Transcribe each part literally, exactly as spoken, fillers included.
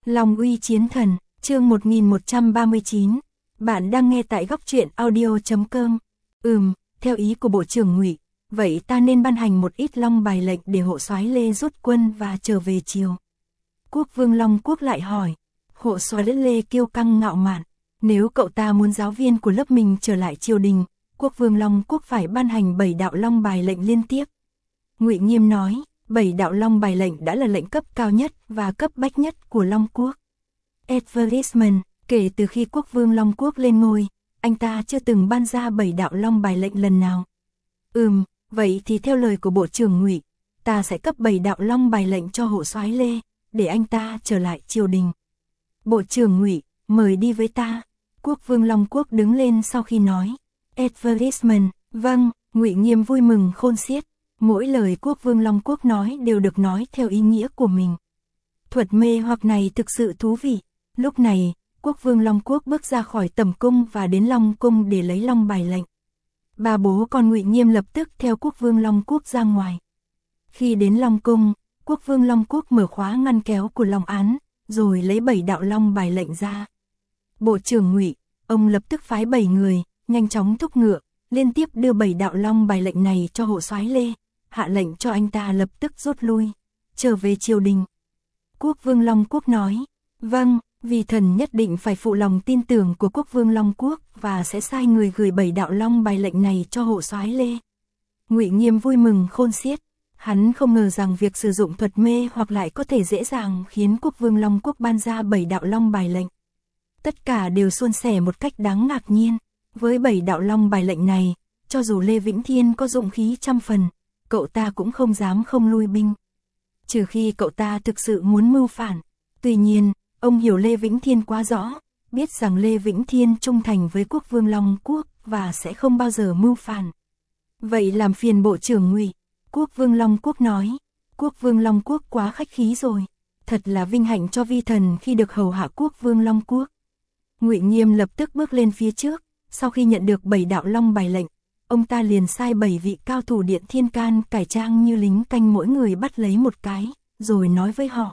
Long uy chiến thần, chương một nghìn một trăm ba mươi chín. Bạn đang nghe tại góc truyện audio chấm com. Ừm, theo ý của Bộ trưởng Ngụy, vậy ta nên ban hành một ít long bài lệnh để hộ soái Lê rút quân và trở về triều. Quốc vương Long Quốc lại hỏi. Hộ soái Lê kiêu căng ngạo mạn, nếu cậu ta muốn giáo viên của lớp mình trở lại triều đình, Quốc vương Long Quốc phải ban hành bảy đạo long bài lệnh liên tiếp. Ngụy Nghiêm nói, bảy đạo long bài lệnh đã là lệnh cấp cao nhất và cấp bách nhất của Long Quốc. Advertisement, kể từ khi Quốc vương Long Quốc lên ngôi, anh ta chưa từng ban ra bảy đạo long bài lệnh lần nào. Ừm, vậy thì theo lời của Bộ trưởng Ngụy, ta sẽ cấp bảy đạo long bài lệnh cho hộ soái Lê, để anh ta trở lại triều đình. Bộ trưởng Ngụy, mời đi với ta. Quốc vương Long Quốc đứng lên sau khi nói. Advertisement, vâng, Ngụy Nghiêm vui mừng khôn xiết. Mỗi lời Quốc vương Long Quốc nói đều được nói theo ý nghĩa của mình. Thuật mê hoặc này thực sự thú vị. Lúc này, Quốc vương Long Quốc bước ra khỏi tẩm cung và đến Long cung để lấy long bài lệnh. Ba bố con Ngụy Nghiêm lập tức theo Quốc vương Long Quốc ra ngoài. Khi đến Long cung, Quốc vương Long Quốc mở khóa ngăn kéo của long án, rồi lấy bảy đạo long bài lệnh ra. Bộ trưởng Ngụy, ông lập tức phái bảy người, nhanh chóng thúc ngựa, liên tiếp đưa bảy đạo long bài lệnh này cho hộ soái Lê, hạ lệnh cho anh ta lập tức rút lui, trở về triều đình. Quốc vương Long Quốc nói, vâng, vì thần nhất định phải phụ lòng tin tưởng của Quốc vương Long Quốc và sẽ sai người gửi bảy đạo long bài lệnh này cho hộ soái Lê. Ngụy Nghiêm vui mừng khôn xiết, hắn không ngờ rằng việc sử dụng thuật mê hoặc lại có thể dễ dàng khiến Quốc vương Long Quốc ban ra bảy đạo long bài lệnh. Tất cả đều suôn sẻ một cách đáng ngạc nhiên. Với bảy đạo long bài lệnh này, cho dù Lê Vĩnh Thiên có dụng khí trăm phần, cậu ta cũng không dám không lui binh. Trừ khi cậu ta thực sự muốn mưu phản. Tuy nhiên, ông hiểu Lê Vĩnh Thiên quá rõ, biết rằng Lê Vĩnh Thiên trung thành với Quốc vương Long Quốc và sẽ không bao giờ mưu phản. Vậy làm phiền Bộ trưởng Ngụy. Quốc vương Long Quốc nói. Quốc vương Long Quốc quá khách khí rồi. Thật là vinh hạnh cho vi thần khi được hầu hạ Quốc vương Long Quốc. Ngụy Nghiêm lập tức bước lên phía trước. Sau khi nhận được bảy đạo long bài lệnh, ông ta liền sai bảy vị cao thủ Điện Thiên Can cải trang như lính canh, mỗi người bắt lấy một cái, rồi nói với họ.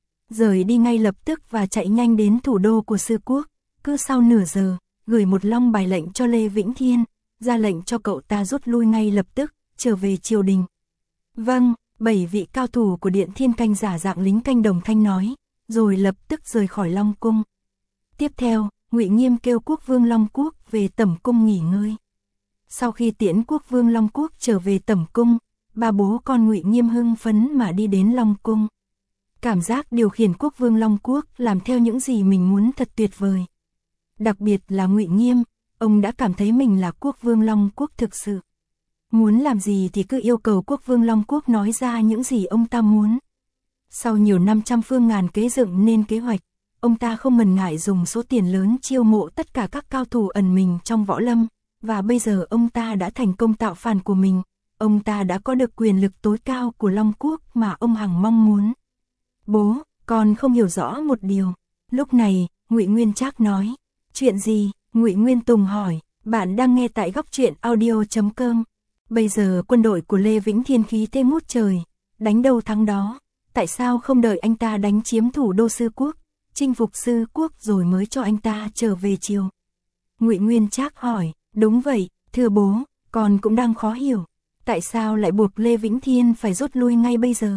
Rời đi ngay lập tức và chạy nhanh đến thủ đô của Sư Quốc, cứ sau nửa giờ, gửi một long bài lệnh cho Lê Vĩnh Thiên, ra lệnh cho cậu ta rút lui ngay lập tức, trở về triều đình. Vâng, bảy vị cao thủ của Điện Thiên Canh giả dạng lính canh đồng thanh nói, rồi lập tức rời khỏi Long cung. Tiếp theo, Ngụy Nghiêm kêu Quốc vương Long Quốc về tẩm cung nghỉ ngơi. Sau khi tiễn Quốc vương Long Quốc trở về tẩm cung, ba bố con Ngụy Nghiêm hưng phấn mà đi đến Long cung. Cảm giác điều khiển Quốc vương Long Quốc làm theo những gì mình muốn thật tuyệt vời. Đặc biệt là Ngụy Nghiêm, ông đã cảm thấy mình là Quốc vương Long Quốc thực sự. Muốn làm gì thì cứ yêu cầu Quốc vương Long Quốc nói ra những gì ông ta muốn. Sau nhiều năm trăm phương ngàn kế dựng nên kế hoạch, ông ta không ngần ngại dùng số tiền lớn chiêu mộ tất cả các cao thủ ẩn mình trong võ lâm, và bây giờ ông ta đã thành công tạo phản của mình, ông ta đã có được quyền lực tối cao của Long Quốc mà ông hằng mong muốn. Bố, con không hiểu rõ một điều. Lúc này, Ngụy Nguyên Trác nói. Chuyện gì? Ngụy Nguyên Tùng hỏi. Bạn đang nghe tại góc truyện audio chấm com. Bây giờ quân đội của Lê Vĩnh Thiên khí thế ngút trời, đánh đâu thắng đó. Tại sao không đợi anh ta đánh chiếm thủ đô Sư Quốc, chinh phục Sư Quốc rồi mới cho anh ta trở về triều? Ngụy Nguyên Trác hỏi. Đúng vậy, thưa bố, con cũng đang khó hiểu. Tại sao lại buộc Lê Vĩnh Thiên phải rút lui ngay bây giờ?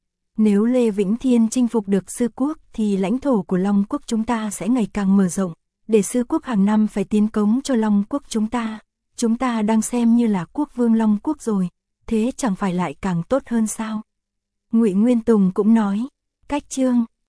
Nếu Lê Vĩnh Thiên chinh phục được Sư Quốc thì lãnh thổ của Long Quốc chúng ta sẽ ngày càng mở rộng, để Sư Quốc hàng năm phải tiến cống cho Long Quốc chúng ta. Chúng ta đang xem như là Quốc vương Long Quốc rồi, thế chẳng phải lại càng tốt hơn sao? Ngụy Nguyên Tùng cũng nói. Cách chương,